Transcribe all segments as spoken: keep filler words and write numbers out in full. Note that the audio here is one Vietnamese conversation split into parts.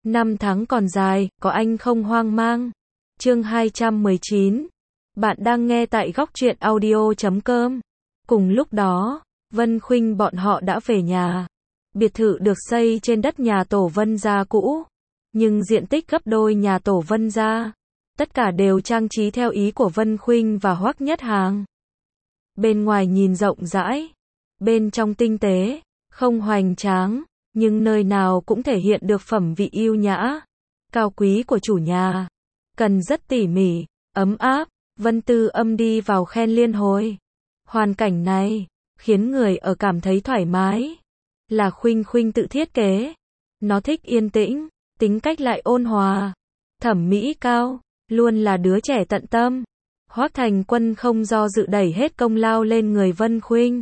Năm tháng còn dài, có anh không hoang mang. Chương hai trăm mười chín. Bạn đang nghe tại góc truyện audio chấm com. Cùng lúc đó, Vân Khuynh bọn họ đã về nhà. Biệt thự được xây trên đất nhà tổ Vân gia cũ, nhưng diện tích gấp đôi nhà tổ Vân gia. Tất cả đều trang trí theo ý của Vân Khuynh và Hoắc Nhất Hàng. Bên ngoài nhìn rộng rãi, bên trong tinh tế, không hoành tráng, nhưng nơi nào cũng thể hiện được phẩm vị yêu nhã, cao quý của chủ nhà. Cần rất tỉ mỉ, ấm áp. Vân Tư Âm đi vào khen liên hồi. Hoàn cảnh này khiến người ở cảm thấy thoải mái. Là Khuynh Khuynh tự thiết kế. Nó thích yên tĩnh, tính cách lại ôn hòa, thẩm mỹ cao, luôn là đứa trẻ tận tâm. Hoắc Thành Quân không do dự đẩy hết công lao lên người Vân Khuynh.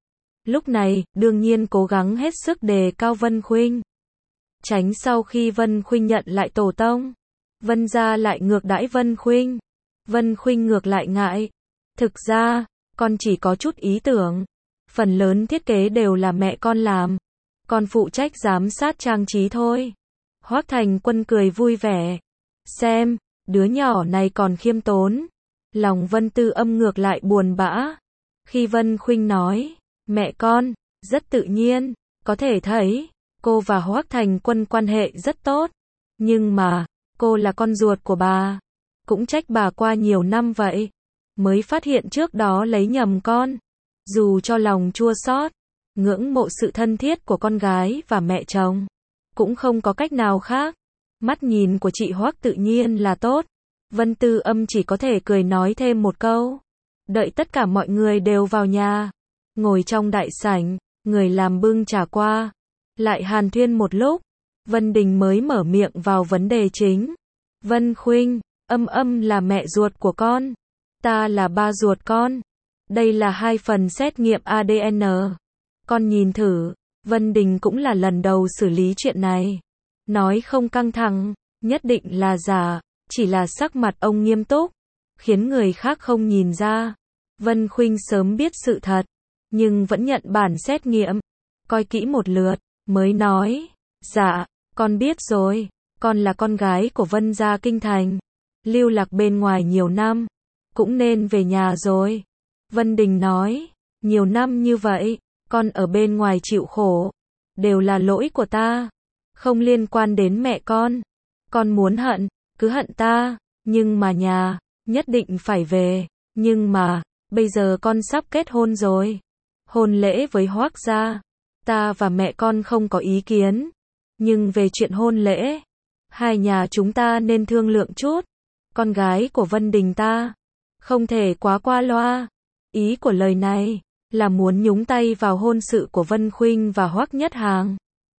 Lúc này, đương nhiên cố gắng hết sức đề cao Vân Khuynh. Tránh sau khi Vân Khuynh nhận lại tổ tông, Vân gia lại ngược đãi Vân Khuynh. Vân Khuynh ngược lại ngại. Thực ra, con chỉ có chút ý tưởng. Phần lớn thiết kế đều là mẹ con làm. Con phụ trách giám sát trang trí thôi. Hoắc Thành Quân cười vui vẻ. Xem, đứa nhỏ này còn khiêm tốn. Lòng Vân Tư Âm ngược lại buồn bã. Khi Vân Khuynh nói, mẹ con, rất tự nhiên, có thể thấy, cô và Hoắc Thành Quân quan hệ rất tốt. Nhưng mà, cô là con ruột của bà. Cũng trách bà qua nhiều năm vậy, mới phát hiện trước đó lấy nhầm con. Dù cho lòng chua xót, ngưỡng mộ sự thân thiết của con gái và mẹ chồng, cũng không có cách nào khác. Mắt nhìn của chị Hoắc tự nhiên là tốt. Vân Tư Âm chỉ có thể cười nói thêm một câu. Đợi tất cả mọi người đều vào nhà, ngồi trong đại sảnh, người làm bưng trà qua, lại hàn thuyên một lúc, Vân Đình mới mở miệng vào vấn đề chính. Vân Khuynh, Âm Âm là mẹ ruột của con, ta là ba ruột con. Đây là hai phần xét nghiệm a đê en. Con nhìn thử. Vân Đình cũng là lần đầu xử lý chuyện này. Nói không căng thẳng, nhất định là giả, chỉ là sắc mặt ông nghiêm túc, khiến người khác không nhìn ra. Vân Khuynh sớm biết sự thật, nhưng vẫn nhận bản xét nghiệm, coi kỹ một lượt, mới nói, dạ, con biết rồi, con là con gái của Vân gia kinh thành, lưu lạc bên ngoài nhiều năm, cũng nên về nhà rồi. Vân Đình nói, nhiều năm như vậy, con ở bên ngoài chịu khổ, đều là lỗi của ta, không liên quan đến mẹ con. Con muốn hận, cứ hận ta, nhưng mà nhà, nhất định phải về. Nhưng mà, bây giờ con sắp kết hôn rồi. Hôn lễ với Hoắc gia, ta và mẹ con không có ý kiến. Nhưng về chuyện hôn lễ, hai nhà chúng ta nên thương lượng chút. Con gái của Vân Đình ta, không thể quá qua loa. Ý của lời này, là muốn nhúng tay vào hôn sự của Vân Khuynh và Hoắc Nhất Hàng.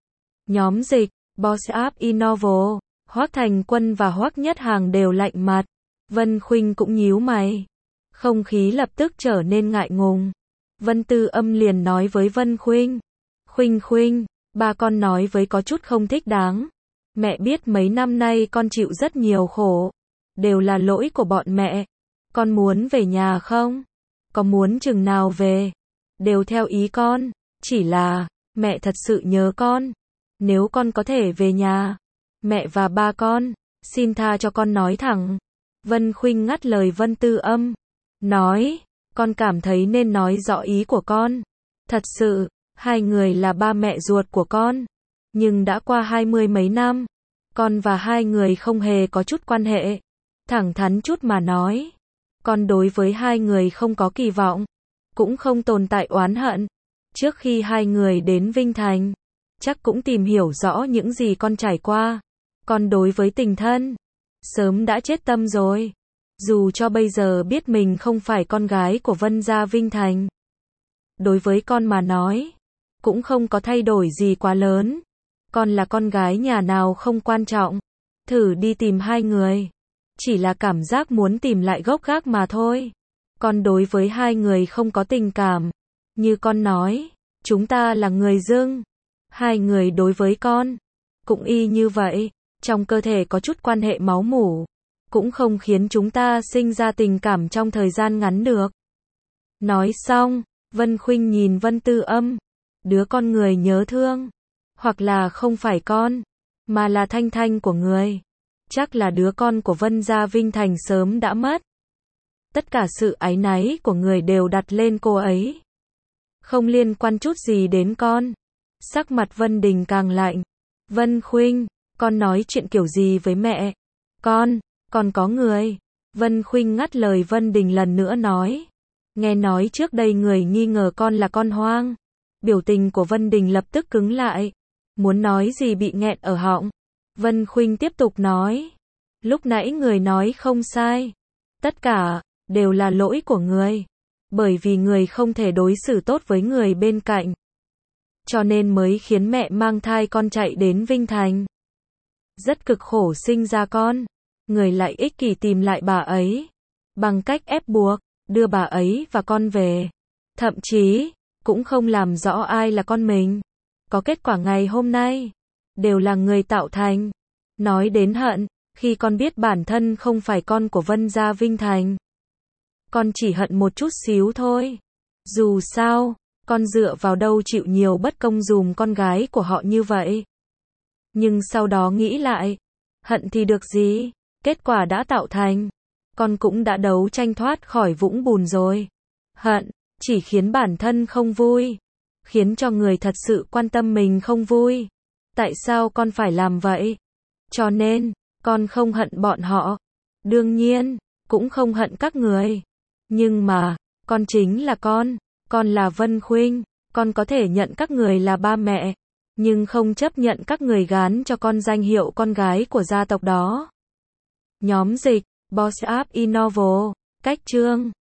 Nhóm dịch, Boss App Innovo, Hoắc Thành Quân và Hoắc Nhất Hàng đều lạnh mặt. Vân Khuynh cũng nhíu mày. Không khí lập tức trở nên ngại ngùng. Vân Tư Âm liền nói với Vân Khuynh. Khuynh Khuynh, ba con nói với có chút không thích đáng. Mẹ biết mấy năm nay con chịu rất nhiều khổ. Đều là lỗi của bọn mẹ. Con muốn về nhà không? Có muốn chừng nào về? Đều theo ý con. Chỉ là, mẹ thật sự nhớ con. Nếu con có thể về nhà, mẹ và ba con, xin tha cho con nói thẳng. Vân Khuynh ngắt lời Vân Tư Âm. Nói, con cảm thấy nên nói rõ ý của con. Thật sự, hai người là ba mẹ ruột của con. Nhưng đã qua hai mươi mấy năm, con và hai người không hề có chút quan hệ. Thẳng thắn chút mà nói, con đối với hai người không có kỳ vọng, cũng không tồn tại oán hận. Trước khi hai người đến Vinh Thành, chắc cũng tìm hiểu rõ những gì con trải qua. Con đối với tình thân, sớm đã chết tâm rồi. Dù cho bây giờ biết mình không phải con gái của Vân gia Vinh Thành, đối với con mà nói, cũng không có thay đổi gì quá lớn. Con là con gái nhà nào không quan trọng. Thử đi tìm hai người. Chỉ là cảm giác muốn tìm lại gốc gác mà thôi. Con đối với hai người không có tình cảm. Như con nói, chúng ta là người dưng. Hai người đối với con, cũng y như vậy. Trong cơ thể có chút quan hệ máu mủ, cũng không khiến chúng ta sinh ra tình cảm trong thời gian ngắn được. Nói xong, Vân Khuynh nhìn Vân Tư Âm. Đứa con người nhớ thương, hoặc là không phải con, mà là Thanh Thanh của người. Chắc là đứa con của Vân Gia Vinh Thành sớm đã mất. Tất cả sự áy náy của người đều đặt lên cô ấy. Không liên quan chút gì đến con. Sắc mặt Vân Đình càng lạnh. Vân Khuynh, con nói chuyện kiểu gì với mẹ? Con, còn có người. Vân Khuynh ngắt lời Vân Đình lần nữa nói. Nghe nói trước đây người nghi ngờ con là con hoang. Biểu tình của Vân Đình lập tức cứng lại. Muốn nói gì bị nghẹn ở họng. Vân Khuynh tiếp tục nói. Lúc nãy người nói không sai. Tất cả, đều là lỗi của người. Bởi vì người không thể đối xử tốt với người bên cạnh. Cho nên mới khiến mẹ mang thai con chạy đến Vinh Thành. Rất cực khổ sinh ra con. Người lại ích kỷ tìm lại bà ấy. Bằng cách ép buộc, đưa bà ấy và con về. Thậm chí, cũng không làm rõ ai là con mình. Có kết quả ngày hôm nay. Đều là người tạo thành. Nói đến hận, khi con biết bản thân không phải con của Vân Gia Vinh Thành. Con chỉ hận một chút xíu thôi. Dù sao, con dựa vào đâu chịu nhiều bất công dùm con gái của họ như vậy. Nhưng sau đó nghĩ lại, hận thì được gì, kết quả đã tạo thành. Con cũng đã đấu tranh thoát khỏi vũng bùn rồi. Hận, chỉ khiến bản thân không vui. Khiến cho người thật sự quan tâm mình không vui. Tại sao con phải làm vậy? Cho nên, con không hận bọn họ. Đương nhiên, cũng không hận các người. Nhưng mà, con chính là con. Con là Vân Khuynh. Con có thể nhận các người là ba mẹ. Nhưng không chấp nhận các người gán cho con danh hiệu con gái của gia tộc đó. Nhóm dịch, Boss App Innovo, cách chương.